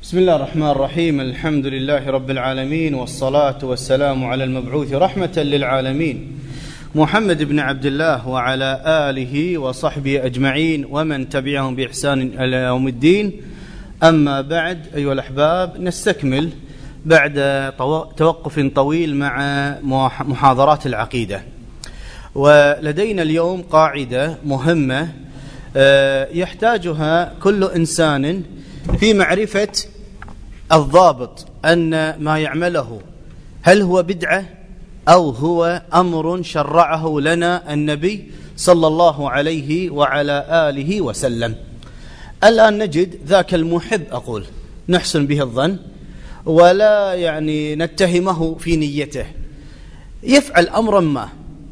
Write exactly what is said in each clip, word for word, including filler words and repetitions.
بسم الله الرحمن الرحيم. الحمد لله رب العالمين، والصلاة والسلام على المبعوث رحمة للعالمين محمد بن عبد الله وعلى آله وصحبه أجمعين ومن تبعهم بإحسان إلى يوم الدين. أما بعد أيها الأحباب، نستكمل بعد توقف طويل مع محاضرات العقيدة، ولدينا اليوم قاعدة مهمة يحتاجها كل إنسان في معرفة الضابط أن ما يعمله هل هو بدعة أو هو أمر شرعه لنا النبي صلى الله عليه وعلى آله وسلم. الآن نجد ذاك المحب، أقول نحسن به الظن ولا يعني نتهمه في نيته، يفعل أمرا ما،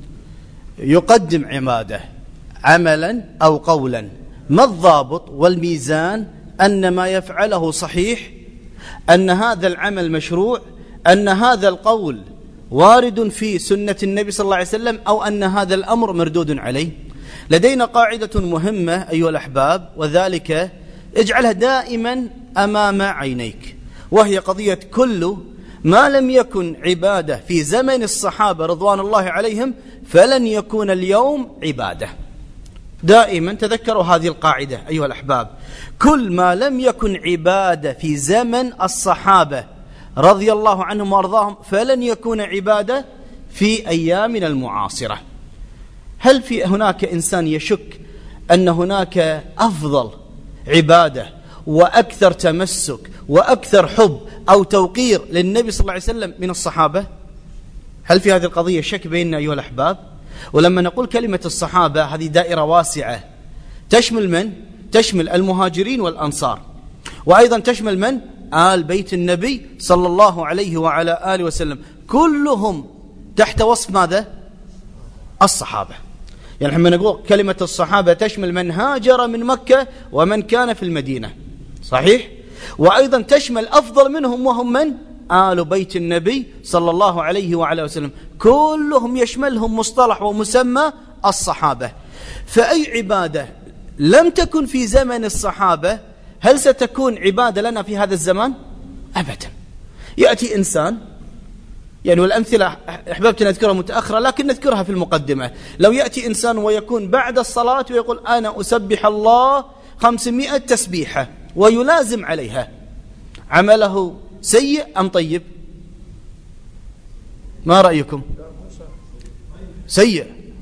يقدم عبادة عملا أو قولا، ما الضابط والميزان أن ما يفعله صحيح، أن هذا العمل مشروع، أن هذا القول وارد في سنة النبي صلى الله عليه وسلم، أو أن هذا الأمر مردود عليه؟ لدينا قاعدة مهمة أيها الأحباب، وذلك اجعلها دائما أمام عينيك، وهي قضية كل ما لم يكن عبادة في زمن الصحابة رضوان الله عليهم فلن يكون اليوم عبادة. دائما تذكروا هذه القاعدة أيها الأحباب، كل ما لم يكن عبادة في زمن الصحابة رضي الله عنهم وارضاهم فلن يكون عبادة في أيامنا المعاصرة. هل في هناك إنسان يشك أن هناك أفضل عبادة وأكثر تمسك وأكثر حب أو توقير للنبي صلى الله عليه وسلم من الصحابة؟ هل في هذه القضية شك بيننا أيها الأحباب؟ ولما نقول كلمة الصحابة هذه دائرة واسعة، تشمل من؟ تشمل المهاجرين والأنصار، وأيضا تشمل من؟ آل بيت النبي صلى الله عليه وعلى آله وسلم، كلهم تحت وصف ماذا؟ الصحابة. يعني لما نقول كلمة الصحابة تشمل من هاجر من مكة ومن كان في المدينة، صحيح؟ وأيضا تشمل أفضل منهم وهم من؟ آل بيت النبي صلى الله عليه وعلى وسلم، كلهم يشملهم مصطلح ومسمى الصحابة. فأي عبادة لم تكن في زمن الصحابة هل ستكون عبادة لنا في هذا الزمان؟ أبدا. يأتي إنسان، يعني والأمثلة أحببت نذكرها متأخرة لكن نذكرها في المقدمة، لو يأتي إنسان ويكون بعد الصلاة ويقول أنا أسبح الله خمسمائة تسبيحة ويلازم عليها، عمله سيء أم طيب؟ ما رأيكم؟ سيء.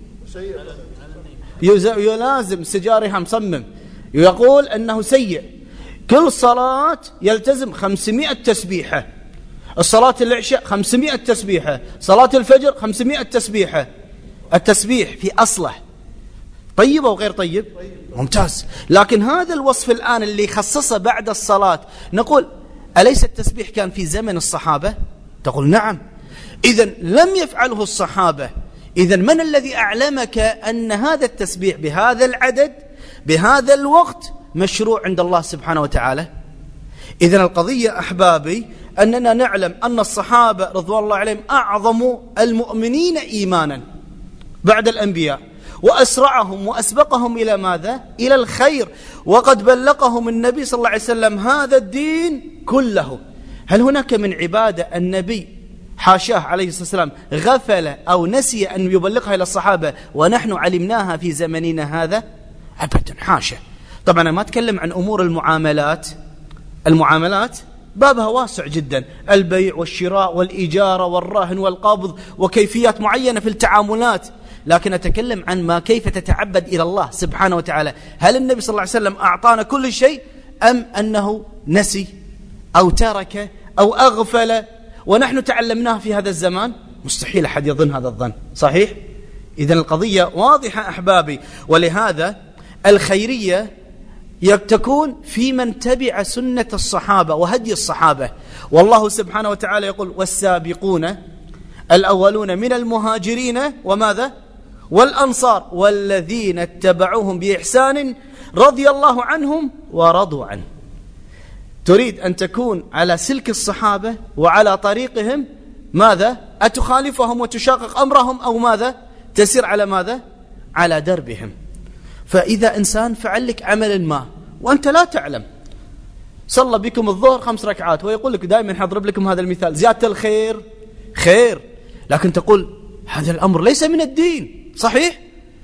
يلازم سجارها مصمم، يقول أنه سيء. كل صلاة يلتزم خمسمائة تسبيحة، الصلاة العشاء خمسمائة تسبيحة، صلاة الفجر خمسمائة تسبيحة. التسبيح في أصله طيب أو غير طيب؟ ممتاز. لكن هذا الوصف الآن اللي خصصه بعد الصلاة، نقول أليس التسبيح كان في زمن الصحابة؟ تقول نعم. إذن لم يفعله الصحابة، إذن من الذي أعلمك أن هذا التسبيح بهذا العدد بهذا الوقت مشروع عند الله سبحانه وتعالى؟ إذن القضية أحبابي أننا نعلم أن الصحابة رضوان الله عليهم أعظم المؤمنين إيمانا بعد الأنبياء، وأسرعهم وأسبقهم إلى ماذا؟ إلى الخير، وقد بلغهم النبي صلى الله عليه وسلم هذا الدين كله. هل هناك من عبادة النبي حاشاه عليه الصلاة والسلام غفل أو نسي أن يبلغها إلى الصحابة ونحن علمناها في زمننا هذا؟ أبدا، حاشا. طبعا أنا ما أتكلم عن أمور المعاملات، المعاملات بابها واسع جدا، البيع والشراء والإجارة والرهن والقبض وكيفيات معينة في التعاملات، لكن أتكلم عن ما كيف تتعبد إلى الله سبحانه وتعالى. هل النبي صلى الله عليه وسلم أعطانا كل شيء أم أنه نسي أو ترك أو أغفل ونحن تعلمناه في هذا الزمان؟ مستحيل أحد يظن هذا الظن، صحيح؟ إذن القضية واضحة أحبابي. ولهذا الخيرية تكون في من تبع سنة الصحابة وهدي الصحابة، والله سبحانه وتعالى يقول والسابقون الأولون من المهاجرين وماذا؟ والأنصار والذين اتبعوهم بإحسان رضي الله عنهم ورضوا عنه. تريد أن تكون على سلك الصحابة وعلى طريقهم، ماذا؟ أتخالفهم وتشاقق أمرهم أو ماذا؟ تسير على ماذا؟ على دربهم. فإذا إنسان فعل لك عمل ما وأنت لا تعلم، صلى بكم الظهر خمس ركعات، ويقول لك دائما حضرب لكم هذا المثال، زيادة الخير خير، لكن تقول هذا الأمر ليس من الدين. صحيح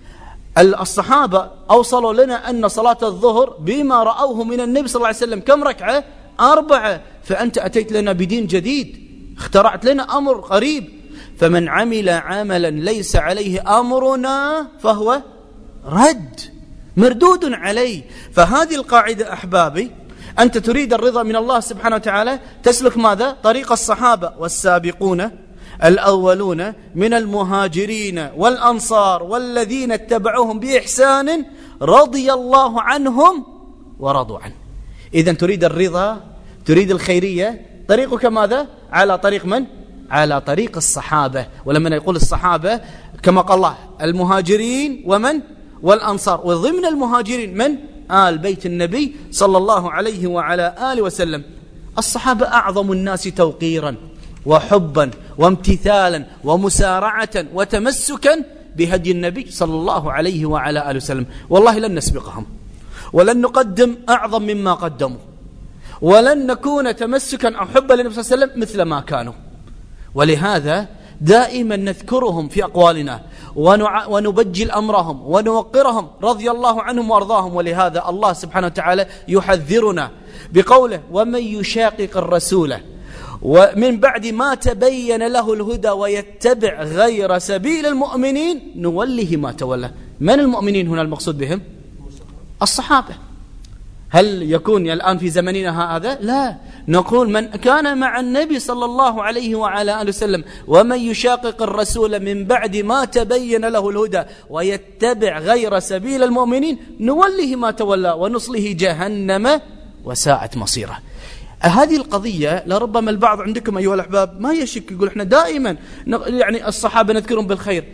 الصحابة أوصلوا لنا أن صلاة الظهر بما رأوه من النبي صلى الله عليه وسلم كم ركعة؟ أربعة. فأنت أتيت لنا بدين جديد، اخترعت لنا أمر غريب. فمن عمل عملا ليس عليه أمرنا فهو رد، مردود عليه. فهذه القاعدة أحبابي، أنت تريد الرضا من الله سبحانه وتعالى، تسلك ماذا؟ طريق الصحابة والسابقون الأولون من المهاجرين والأنصار والذين اتبعوهم بإحسان رضي الله عنهم ورضوا عنه. إذن تريد الرضا، تريد الخيرية، طريقك ماذا؟ على طريق من؟ على طريق الصحابة. ولما يقول الصحابة كما قال الله المهاجرين ومن؟ والأنصار، وضمن المهاجرين من؟ آل بيت النبي صلى الله عليه وعلى آله وسلم. الصحابة أعظم الناس توقيرا وحبا وامتثالا ومسارعة وتمسكا بهدي النبي صلى الله عليه وعلى آله وسلم. والله لن نسبقهم، ولن نقدم أعظم مما قدموا، ولن نكون تمسكا أو حبا للنبي صلى الله عليه وسلم مثل ما كانوا. ولهذا دائما نذكرهم في أقوالنا ونبجل أمرهم ونوقرهم رضي الله عنهم وارضاهم. ولهذا الله سبحانه وتعالى يحذرنا بقوله ومن يشاقق الرسول ومن بعد ما تبين له الهدى ويتبع غير سبيل المؤمنين نوله ما تولى. من المؤمنين هنا المقصود بهم؟ الصحابة. هل يكون الآن في زمننا هذا؟ لا، نقول من كان مع النبي صلى الله عليه وعلى آله وسلم ومن يشاقق الرسول من بعد ما تبين له الهدى ويتبع غير سبيل المؤمنين نوله ما تولى ونصله جهنم وساءت مصيره. هذه القضية لربما البعض عندكم أيها الأحباب ما يشك، يقول احنا دائما يعني الصحابة نذكرهم بالخير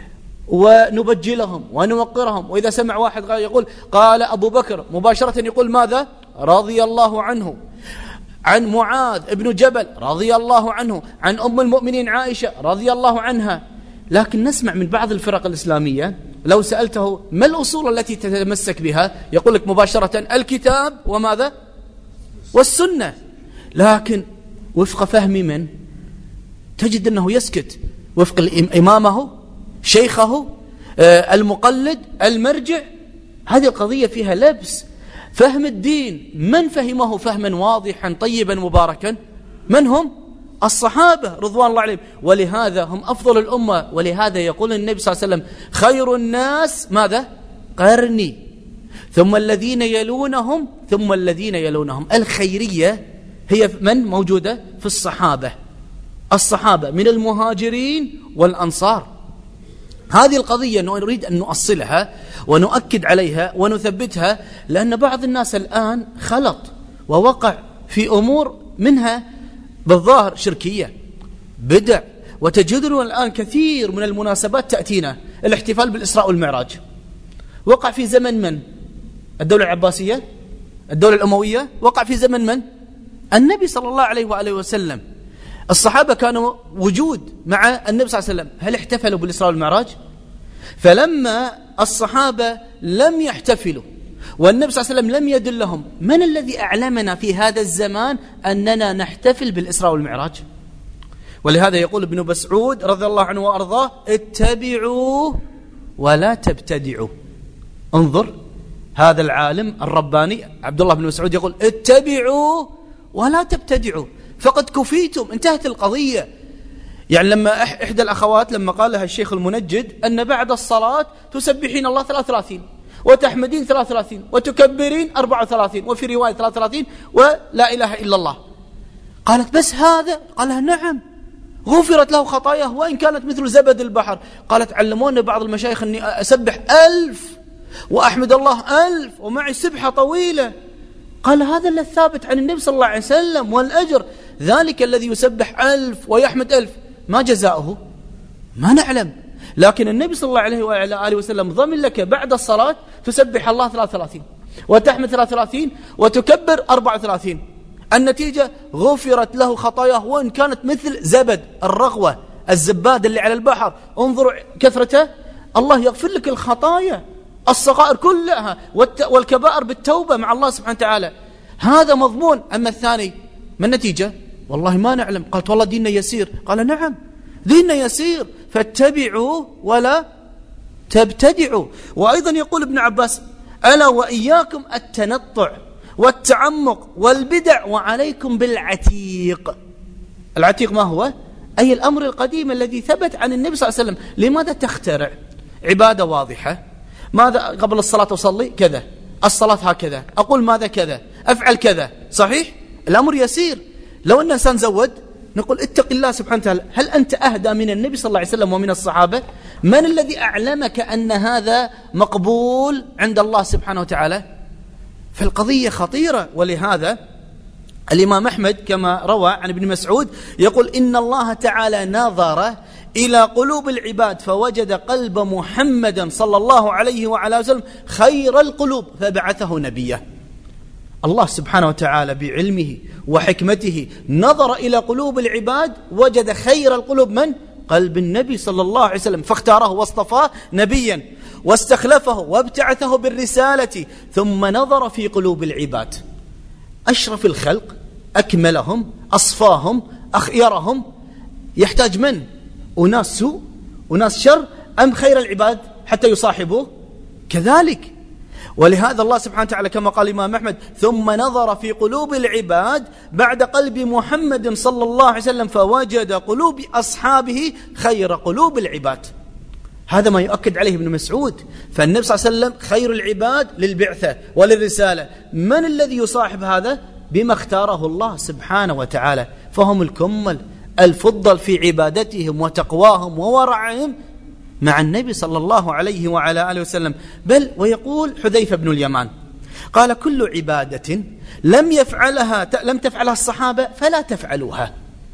ونبجلهم ونوقرهم، وإذا سمع واحد يقول قال أبو بكر مباشرة يقول ماذا؟ رضي الله عنه. عن معاذ ابن جبل رضي الله عنه. عن أم المؤمنين عائشة رضي الله عنها. لكن نسمع من بعض الفرق الإسلامية لو سألته ما الأصول التي تتمسك بها يقول لك مباشرة الكتاب وماذا؟ والسنة. لكن وفق فهم من؟ تجد أنه يسكت وفق إمامه شيخه المقلد المرجع. هذه القضية فيها لبس. فهم الدين من فهمه فهما واضحا طيبا مباركا؟ من هم؟ الصحابة رضوان الله عليهم. ولهذا هم أفضل الأمة. ولهذا يقول النبي صلى الله عليه وسلم خير الناس ماذا؟ قرني ثم الذين يلونهم ثم الذين يلونهم. الخيرية هي من موجودة في الصحابة، الصحابة من المهاجرين والأنصار. هذه القضية نريد أن نؤصلها ونؤكد عليها ونثبتها، لأن بعض الناس الآن خلط ووقع في أمور منها بالظاهر شركية بدع. وتجدون الآن كثير من المناسبات تأتينا، الاحتفال بالإسراء والمعراج وقع في زمن من؟ الدولة العباسية، الدولة الأموية. وقع في زمن من؟ النبي صلى الله عليه وآله وسلم. الصحابة كانوا وجود مع النبي صلى الله عليه وسلم، هل احتفلوا بالإسراء والمعراج؟ فلما الصحابة لم يحتفلوا والنبي صلى الله عليه وسلم لم يدلهم، من الذي أعلمنا في هذا الزمان أننا نحتفل بالإسراء والمعراج؟ ولهذا يقول ابن مسعود رضي الله عنه وأرضاه اتبعوا ولا تبتدعوا. انظر هذا العالم الرباني عبد الله بن مسعود يقول اتبعوا ولا تبتدعوا فقد كفيتم، انتهت القضية. يعني لما إحدى الأخوات لما قال لها الشيخ المنجد أن بعد الصلاة تسبحين الله ثلاث وثلاثين وتحمدين ثلاث وثلاثين وتكبرين أربع وثلاثين وفي رواية ثلاث وثلاثين ولا إله إلا الله. قالت بس هذا؟ قالها نعم غفرت له خطاياه وإن كانت مثل زبد البحر. قالت علمونا بعض المشايخ أني أسبح ألف وأحمد الله ألف ومعي سبحة طويلة. قال هذا اللي الثابت عن النبي صلى الله عليه وسلم والأجر. ذلك الذي يسبح ألف ويحمد ألف ما جزاؤه؟ ما نعلم. لكن النبي صلى الله عليه وعلى آله وسلم ضمن لك بعد الصلاة تسبح الله ثلاث وثلاثين وتحمد ثلاث وثلاثين وتكبر أربع وثلاثين. النتيجة غفرت له خطاياه وإن كانت مثل زبد الرغوة الزباد اللي على البحر. انظروا كثرته. الله يغفر لك الخطايا الصغائر كلها والكبائر بالتوبة مع الله سبحانه وتعالى. هذا مضمون. أما الثاني ما النتيجة؟ والله ما نعلم. قالت والله ديننا يسير. قال نعم ديننا يسير فاتبعوا ولا تبتدعوا. وأيضا يقول ابن عباس ألا وإياكم التنطع والتعمق والبدع وعليكم بالعتيق. العتيق ما هو؟ أي الأمر القديم الذي ثبت عن النبي صلى الله عليه وسلم. لماذا تخترع عبادة واضحة؟ ماذا قبل الصلاة أصلي كذا، الصلاة هكذا، أقول ماذا كذا، أفعل كذا. صحيح الأمر يسير. لو أن إنسان زود نقول اتق الله سبحانه وتعالى. هل أنت أهدى من النبي صلى الله عليه وسلم ومن الصحابة؟ من الذي أعلمك أن هذا مقبول عند الله سبحانه وتعالى؟ فالقضية خطيرة. ولهذا الإمام أحمد كما روى عن ابن مسعود يقول إن الله تعالى نظر إلى قلوب العباد فوجد قلب محمد صلى الله عليه وعلى وسلم خير القلوب فبعثه نبيه. الله سبحانه وتعالى بعلمه وحكمته نظر إلى قلوب العباد وجد خير القلوب من؟ قلب النبي صلى الله عليه وسلم فاختاره واصطفاه نبيا واستخلفه وابتعثه بالرسالة. ثم نظر في قلوب العباد أشرف الخلق أكملهم أصفاهم أخيرهم يحتاج من؟ أناس سوء أناس شر أم خير العباد حتى يصاحبوه؟ كذلك. ولهذا الله سبحانه وتعالى كما قال الإمام أحمد ثم نظر في قلوب العباد بعد قلب محمد صلى الله عليه وسلم فوجد قلوب أصحابه خير قلوب العباد. هذا ما يؤكد عليه ابن مسعود. فالنبي صلى الله عليه وسلم خير العباد للبعثة وللرسالة. من الذي يصاحب هذا؟ بما اختاره الله سبحانه وتعالى. فهم الكمل الفضل في عبادتهم وتقواهم وورعهم مع النبي صلى الله عليه وعلى آله وسلم. بل ويقول حذيفة بن اليمان قال كل عبادة لم يفعلها لم تفعلها الصحابة فلا تفعلوها.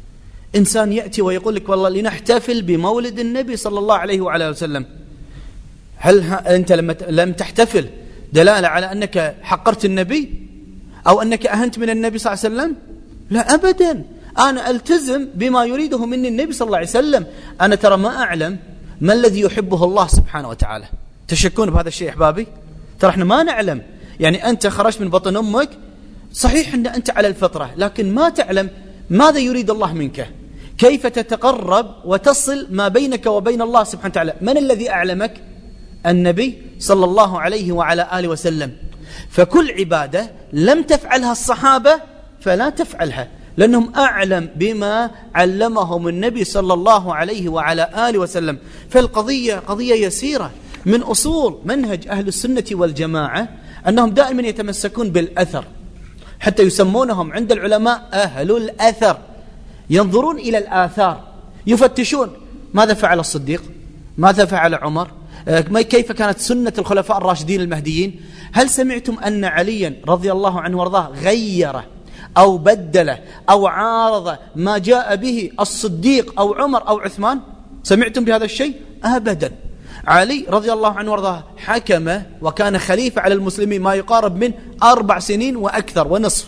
إنسان يأتي ويقول لك والله لنحتفل بمولد النبي صلى الله عليه وعلى آله وسلم. هل أنت لما لم تحتفل دلالة على أنك حقرت النبي أو أنك أهنت من النبي صلى الله عليه وسلم؟ لا أبدا. أنا ألتزم بما يريده مني النبي صلى الله عليه وسلم. أنا ترى ما أعلم ما الذي يحبه الله سبحانه وتعالى. تشكون بهذا الشيء أحبابي؟ ترى احنا ما نعلم. يعني أنت خرجت من بطن أمك صحيح أن أنت على الفطرة لكن ما تعلم ماذا يريد الله منك، كيف تتقرب وتصل ما بينك وبين الله سبحانه وتعالى. من الذي أعلمك؟ النبي صلى الله عليه وعلى آله وسلم. فكل عبادة لم تفعلها الصحابة فلا تفعلها لأنهم أعلم بما علمهم النبي صلى الله عليه وعلى آله وسلم. فالقضية قضية يسيرة. من أصول منهج أهل السنة والجماعة أنهم دائما يتمسكون بالأثر حتى يسمونهم عند العلماء أهل الأثر. ينظرون إلى الآثار يفتشون ماذا فعل الصديق، ماذا فعل عمر، كيف كانت سنة الخلفاء الراشدين المهديين. هل سمعتم أن عليا رضي الله عنه وارضاه غير أو بدل أو عارض ما جاء به الصديق أو عمر أو عثمان؟ سمعتم بهذا الشيء؟ أبدا. علي رضي الله عنه وارضاه حكم وكان خليفة على المسلمين ما يقارب من أربع سنين وأكثر ونصف.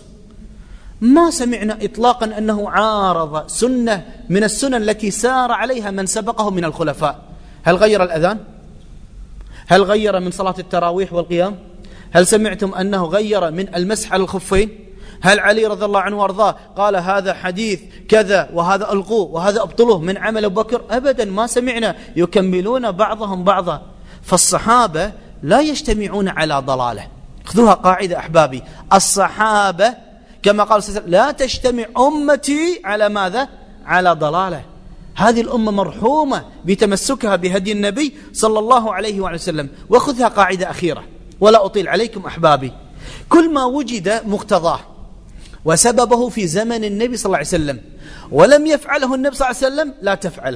ما سمعنا إطلاقا أنه عارض سنة من السنن التي سار عليها من سبقه من الخلفاء. هل غير الأذان؟ هل غير من صلاة التراويح والقيام؟ هل سمعتم أنه غير من المسح على الخفين؟ هل علي رضي الله عنه وارضاه قال هذا حديث كذا وهذا ألغوه وهذا أبطلوه من عمل أبو بكر؟ أبدا ما سمعنا. يكملون بعضهم بعضا. فالصحابة لا يجتمعون على ضلالة. خذوها قاعدة أحبابي. الصحابة كما قال السلام لا تجتمع أمتي على ماذا؟ على ضلالة. هذه الأمة مرحومة بتمسكها بهدي النبي صلى الله عليه وسلم. وخذها قاعدة أخيرة ولا أطيل عليكم أحبابي. كل ما وجد مقتضاه وسببه في زمن النبي صلى الله عليه وسلم ولم يفعله النبي صلى الله عليه وسلم لا تفعله.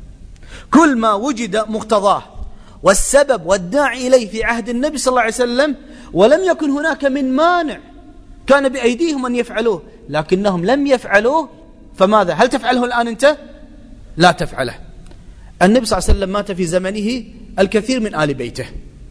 كل ما وجد مقتضاه والسبب والداعي إليه في عهد النبي صلى الله عليه وسلم ولم يكن هناك من مانع كان بأيديهم أن يفعلوه لكنهم لم يفعلوه فماذا؟ هل تفعله الآن أنت؟ لا تفعله. النبي صلى الله عليه وسلم مات في زمنه الكثير من آل بيته،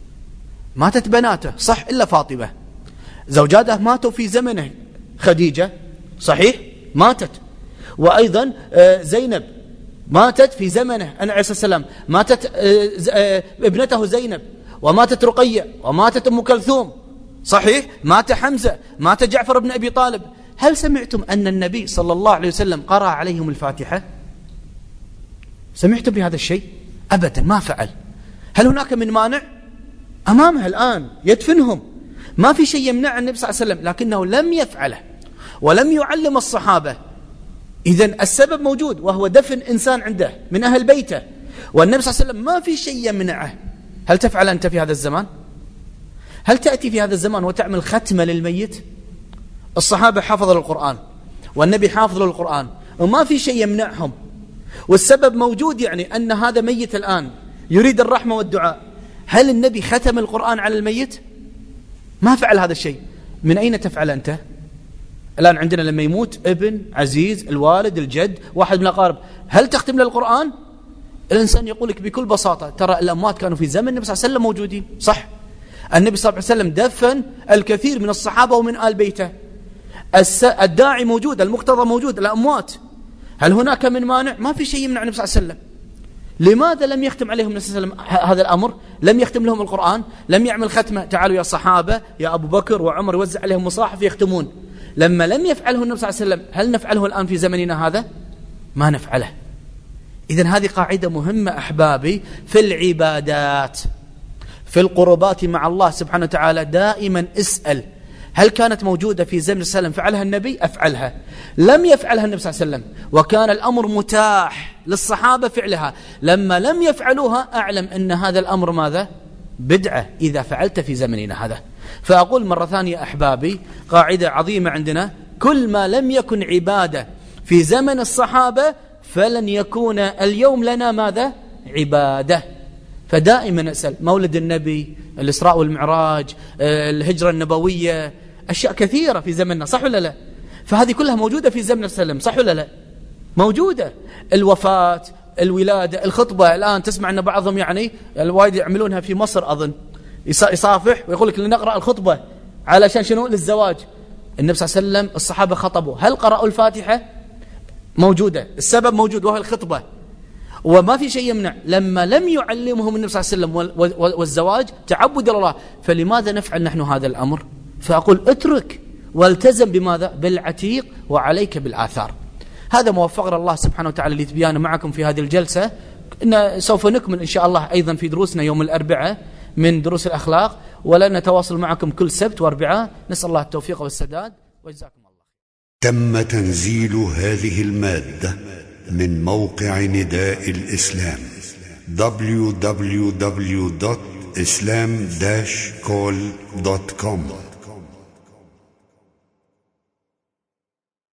ماتت بناته صح إلا فاطمة. زوجاته ماتوا في زمنه، خديجة صحيح ماتت، وأيضا زينب ماتت في زمنه أنا عليه السلام، ماتت ابنته زينب، وماتت رقية، وماتت أم كلثوم، صحيح، مات حمزة، مات جعفر بن أبي طالب، هل سمعتم أن النبي صلى الله عليه وسلم قرأ عليهم الفاتحة؟ سمعتم بهذا الشيء؟ أبدا، ما فعل. هل هناك من مانع؟ أمامها الآن يدفنهم، ما في شيء يمنع النبي صلى الله عليه وسلم، لكنه لم يفعله ولم يعلم الصحابة. إذن السبب موجود، وهو دفن إنسان عنده من أهل بيته، والنبي صلى الله عليه وسلم ما في شيء يمنعه. هل تفعل أنت في هذا الزمان؟ هل تأتي في هذا الزمان وتعمل ختمة للميت؟ الصحابة حافظوا القرآن والنبي حافظ للقرآن وما في شيء يمنعهم، والسبب موجود، يعني أن هذا ميت الآن يريد الرحمة والدعاء. هل النبي ختم القرآن على الميت؟ ما فعل هذا الشيء. من أين تفعل أنت؟ الآن عندنا لما يموت ابن عزيز، الوالد، الجد، واحد من الأقارب، هل تختم له القرآن؟ الإنسان يقول لك بكل بساطة ترى الأموات كانوا في زمن النبي صلى الله عليه وسلم موجودين. صح، النبي صلى الله عليه وسلم دفن الكثير من الصحابة ومن آل بيته، الداعي موجود، المقتضى موجود، الأموات. هل هناك من مانع؟ ما في شيء يمنع النبي صلى الله عليه وسلم. لماذا لم يختم عليهم النبي صلى الله عليه وسلم هذا الأمر؟ لم يختم لهم القرآن، لم يعمل ختمة، تعالوا يا صحابة يا أبو بكر وعمر يوزع عليهم مصاحف يختمون. لما لم يفعله النبي صلى الله عليه وسلم، هل نفعله الآن في زمننا هذا؟ ما نفعله. إذن هذه قاعدة مهمة أحبابي في العبادات، في القربات مع الله سبحانه وتعالى. دائما اسأل هل كانت موجودة في زمن السلام فعلها النبي؟ أفعلها. لم يفعلها النبي صلى الله عليه وسلم وكان الأمر متاح للصحابة فعلها، لما لم يفعلوها أعلم أن هذا الأمر ماذا؟ بدعة إذا فعلت في زمننا هذا. فأقول مرة ثانية أحبابي، قاعدة عظيمة عندنا، كل ما لم يكن عبادة في زمن الصحابة فلن يكون اليوم لنا ماذا؟ عبادة. فدائما أسأل، مولد النبي، الإسراء والمعراج، الهجرة النبوية، أشياء كثيرة في زمننا، صح ولا لا؟ فهذه كلها موجودة في زمن السلام، صح ولا لا؟ موجودة. الوفاة، الولادة، الخطبة، الآن تسمع أن بعضهم يعني الوايد يعملونها في مصر أظن، يصافح ويقول لك لنقرأ الخطبة علشان شنو؟ للزواج. النبي صلى الله عليه وسلم الصحابة خطبوا، هل قرأوا الفاتحة؟ موجودة، السبب موجود وهو الخطبة، وما في شيء يمنع. لما لم يعلمهم النبي صلى الله عليه وسلم والزواج تعبد الله، فلماذا نفعل نحن هذا الأمر؟ فأقول اترك والتزم بماذا؟ بالعتيق، وعليك بالآثار. هذا موفقنا الله سبحانه وتعالى لتبيانه معكم في هذه الجلسة. إن سوف نكمل إن شاء الله أيضا في دروسنا يوم الأربعاء من دروس الأخلاق، ولن نتواصل معكم كل سبت وأربعاء. نسأل الله التوفيق والسداد، وجزاكم الله. تم تنزيل هذه المادة من موقع نداء الإسلام دبليو دبليو دبليو دوت إسلام داش كول دوت كوم.